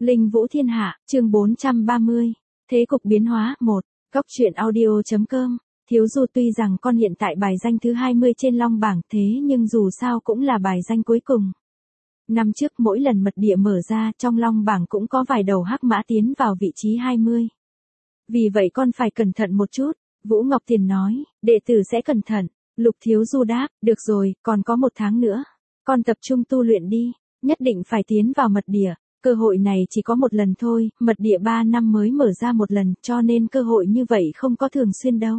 Linh Vũ Thiên Hạ, chương 430. Thế cục biến hóa, 1. Góc truyện audio.com. Thiếu Du tuy rằng con hiện tại bài danh thứ 20 trên long bảng thế nhưng dù sao cũng là bài danh cuối cùng. Năm trước mỗi lần mật địa mở ra trong long bảng cũng có vài đầu hắc mã tiến vào vị trí 20. Vì vậy con phải cẩn thận một chút, Vũ Ngọc Tiền nói, đệ tử sẽ cẩn thận. Lục Thiếu Du đáp, được rồi, còn có 1 tháng nữa. Con tập trung tu luyện đi, nhất định phải tiến vào mật địa. Cơ hội này chỉ có 1 lần thôi, mật địa 3 năm mới mở ra 1 lần, cho nên cơ hội như vậy không có thường xuyên đâu.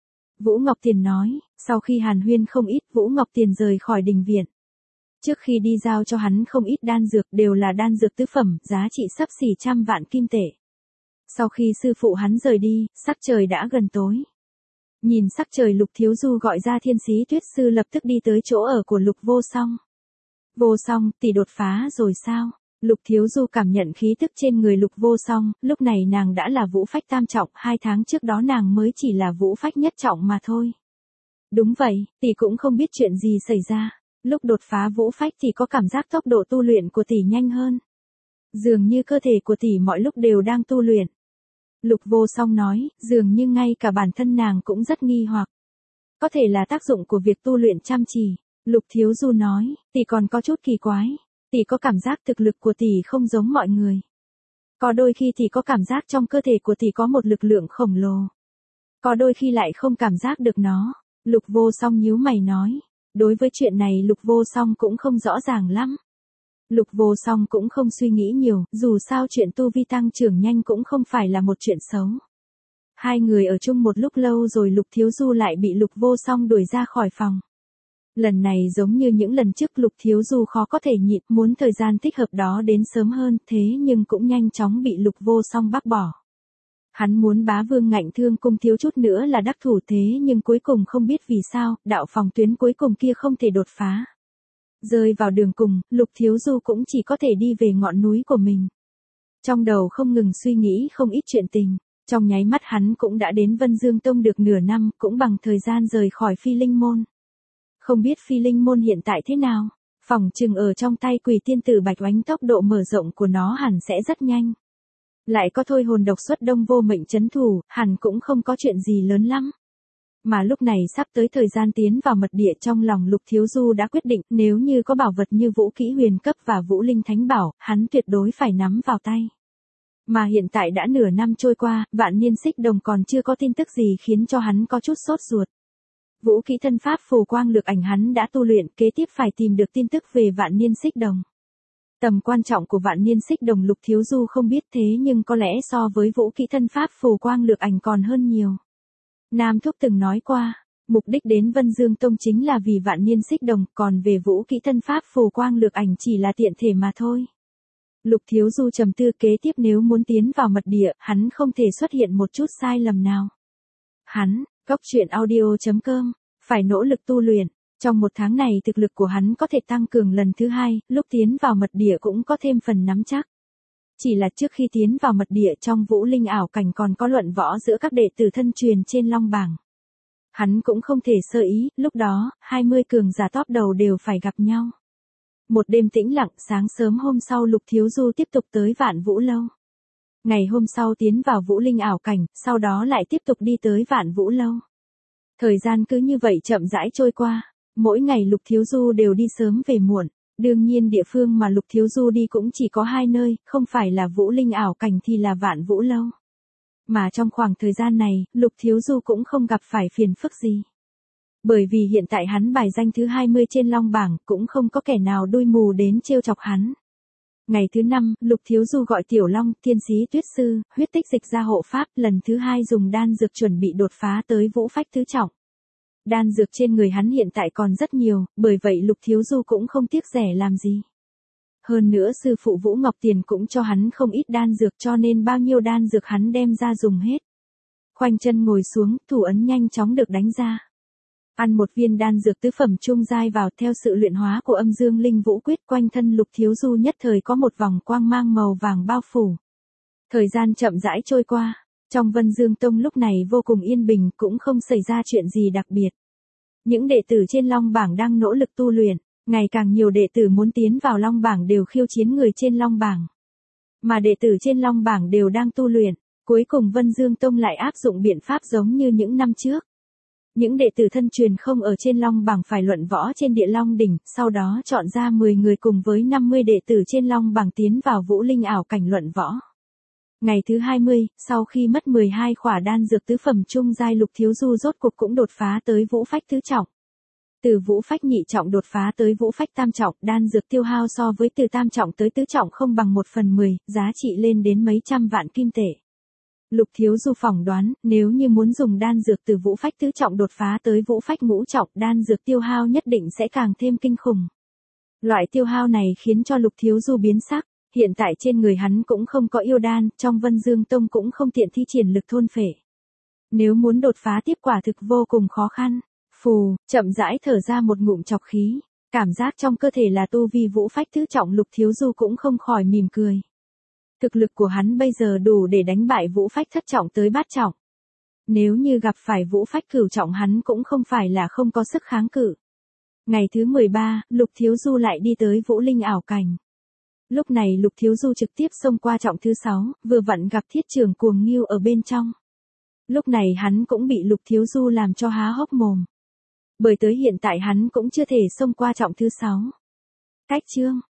Vũ Ngọc Tiền nói, sau khi hàn huyên không ít, Vũ Ngọc Tiền rời khỏi đình viện. Trước khi đi giao cho hắn không ít đan dược đều là đan dược tứ phẩm, giá trị xấp xỉ 100 vạn kim tệ. Sau khi sư phụ hắn rời đi, sắc trời đã gần tối. Nhìn sắc trời Lục Thiếu Du gọi ra Thiên Sĩ Tuyết Sư lập tức đi tới chỗ ở của Lục Vô Song. Vô Song, tỷ đột phá rồi sao? Lục Thiếu Du cảm nhận khí tức trên người Lục Vô Song, lúc này nàng đã là vũ phách tam trọng, 2 tháng trước đó nàng mới chỉ là vũ phách nhất trọng mà thôi. Đúng vậy, tỷ cũng không biết chuyện gì xảy ra. Lúc đột phá vũ phách thì có cảm giác tốc độ tu luyện của tỷ nhanh hơn. Dường như cơ thể của tỷ mọi lúc đều đang tu luyện. Lục Vô Song nói, dường như ngay cả bản thân nàng cũng rất nghi hoặc. Có thể là tác dụng của việc tu luyện chăm chỉ. Lục Thiếu Du nói, tỷ còn có chút kỳ quái. Tỷ có cảm giác thực lực của tỷ không giống mọi người. Có đôi khi tỷ có cảm giác trong cơ thể của tỷ có một lực lượng khổng lồ. Có đôi khi lại không cảm giác được nó. Lục Vô Song nhíu mày nói. Đối với chuyện này Lục Vô Song cũng không rõ ràng lắm. Lục Vô Song cũng không suy nghĩ nhiều, dù sao chuyện tu vi tăng trưởng nhanh cũng không phải là một chuyện xấu. Hai người ở chung một lúc lâu rồi Lục Thiếu Du lại bị Lục Vô Song đuổi ra khỏi phòng. Lần này giống như những lần trước Lục Thiếu Du khó có thể nhịn, muốn thời gian thích hợp đó đến sớm hơn, thế nhưng cũng nhanh chóng bị Lục Vô Song bác bỏ. Hắn muốn Bá Vương Ngạnh Thương Cung thiếu chút nữa là đắc thủ thế nhưng cuối cùng không biết vì sao, đạo phòng tuyến cuối cùng kia không thể đột phá. Rơi vào đường cùng, Lục Thiếu Du cũng chỉ có thể đi về ngọn núi của mình. Trong đầu không ngừng suy nghĩ không ít chuyện tình, trong nháy mắt hắn cũng đã đến Vân Dương Tông được nửa năm, cũng bằng thời gian rời khỏi Phi Linh Môn. Không biết Phi Linh Môn hiện tại thế nào, phỏng chừng ở trong tay Quỷ Tiên Tử Bạch Oánh tốc độ mở rộng của nó hẳn sẽ rất nhanh. Lại có thôi hồn độc xuất Đông Vô Mệnh trấn thủ, hẳn cũng không có chuyện gì lớn lắm. Mà lúc này sắp tới thời gian tiến vào mật địa, trong lòng Lục Thiếu Du đã quyết định nếu như có bảo vật như vũ kỹ huyền cấp và vũ linh thánh bảo, hắn tuyệt đối phải nắm vào tay. Mà hiện tại đã nửa năm trôi qua, Vạn Niên Xích Đồng còn chưa có tin tức gì khiến cho hắn có chút sốt ruột. Vũ kỹ thân pháp phù quang lược ảnh hắn đã tu luyện, kế tiếp phải tìm được tin tức về Vạn Niên Xích Đồng. Tầm quan trọng của Vạn Niên Xích Đồng Lục Thiếu Du không biết, thế nhưng có lẽ so với vũ kỹ thân pháp phù quang lược ảnh còn hơn nhiều. Nam Thúc từng nói qua, mục đích đến Vân Dương Tông chính là vì Vạn Niên Xích Đồng, còn về vũ kỹ thân pháp phù quang lược ảnh chỉ là tiện thể mà thôi. Lục Thiếu Du trầm tư, kế tiếp nếu muốn tiến vào mật địa, hắn không thể xuất hiện một chút sai lầm nào. Hắn, góc truyện audio.com, phải nỗ lực tu luyện. Trong 1 tháng này thực lực của hắn có thể tăng cường lần thứ 2, lúc tiến vào mật địa cũng có thêm phần nắm chắc. Chỉ là trước khi tiến vào mật địa trong vũ linh ảo cảnh còn có luận võ giữa các đệ tử thân truyền trên long bảng. Hắn cũng không thể sơ ý, lúc đó, 20 cường giả top đầu đều phải gặp nhau. Một đêm tĩnh lặng, sáng sớm hôm sau Lục Thiếu Du tiếp tục tới Vạn Vũ Lâu. Ngày hôm sau tiến vào vũ linh ảo cảnh, sau đó lại tiếp tục đi tới Vạn Vũ Lâu. Thời gian cứ như vậy chậm rãi trôi qua, mỗi ngày Lục Thiếu Du đều đi sớm về muộn. Đương nhiên địa phương mà Lục Thiếu Du đi cũng chỉ có 2 nơi, không phải là vũ linh ảo cảnh thì là Vạn Vũ Lâu. Mà trong khoảng thời gian này, Lục Thiếu Du cũng không gặp phải phiền phức gì. Bởi vì hiện tại hắn bài danh thứ 20 trên long bảng, cũng không có kẻ nào đuôi mù đến trêu chọc hắn. Ngày thứ 5, Lục Thiếu Du gọi Tiểu Long, Thiên Sĩ Tuyết Sư, huyết tích dịch ra hộ pháp, lần thứ 2 dùng đan dược chuẩn bị đột phá tới vũ phách tứ trọng. Đan dược trên người hắn hiện tại còn rất nhiều, bởi vậy Lục Thiếu Du cũng không tiếc rẻ làm gì. Hơn nữa sư phụ Vũ Ngọc Tiền cũng cho hắn không ít đan dược, cho nên bao nhiêu đan dược hắn đem ra dùng hết. Khoanh chân ngồi xuống, thủ ấn nhanh chóng được đánh ra. Ăn một viên đan dược tứ phẩm trung giai vào, theo sự luyện hóa của Âm Dương Linh Vũ Quyết, quanh thân Lục Thiếu Du nhất thời có một vòng quang mang màu vàng bao phủ. Thời gian chậm rãi trôi qua, trong Vân Dương Tông lúc này vô cùng yên bình, cũng không xảy ra chuyện gì đặc biệt. Những đệ tử trên long bảng đang nỗ lực tu luyện, ngày càng nhiều đệ tử muốn tiến vào long bảng đều khiêu chiến người trên long bảng. Mà đệ tử trên long bảng đều đang tu luyện, cuối cùng Vân Dương Tông lại áp dụng biện pháp giống như những năm trước. Những đệ tử thân truyền không ở trên long bảng phải luận võ trên địa long đỉnh, sau đó chọn ra 10 người cùng với 50 đệ tử trên long bảng tiến vào vũ linh ảo cảnh luận võ. Ngày thứ 20, sau khi mất 12 khỏa đan dược tứ phẩm trung giai, Lục Thiếu Du rốt cuộc cũng đột phá tới vũ phách tứ trọng. Từ vũ phách nhị trọng đột phá tới vũ phách tam trọng, đan dược tiêu hao so với từ tam trọng tới tứ trọng không bằng 1/10, giá trị lên đến mấy trăm vạn kim tệ. Lục Thiếu Du phỏng đoán, nếu như muốn dùng đan dược từ vũ phách tứ trọng đột phá tới vũ phách ngũ trọng, đan dược tiêu hao nhất định sẽ càng thêm kinh khủng. Loại tiêu hao này khiến cho Lục Thiếu Du biến sắc, hiện tại trên người hắn cũng không có yêu đan, trong Vân Dương Tông cũng không tiện thi triển lực thôn phệ. Nếu muốn đột phá tiếp quả thực vô cùng khó khăn. Phù, chậm rãi thở ra một ngụm trọc khí, cảm giác trong cơ thể là tu vi vũ phách tứ trọng, Lục Thiếu Du cũng không khỏi mỉm cười. Thực lực của hắn bây giờ đủ để đánh bại vũ phách thất trọng tới bát trọng. Nếu như gặp phải vũ phách cửu trọng hắn cũng không phải là không có sức kháng cự. Ngày thứ 13, Lục Thiếu Du lại đi tới vũ linh ảo cảnh. Lúc này Lục Thiếu Du trực tiếp xông qua trọng thứ 6, vừa vặn gặp Thiết Trường Cuồng Ngưu ở bên trong. Lúc này hắn cũng bị Lục Thiếu Du làm cho há hốc mồm. Bởi tới hiện tại hắn cũng chưa thể xông qua trọng thứ 6. Cách chương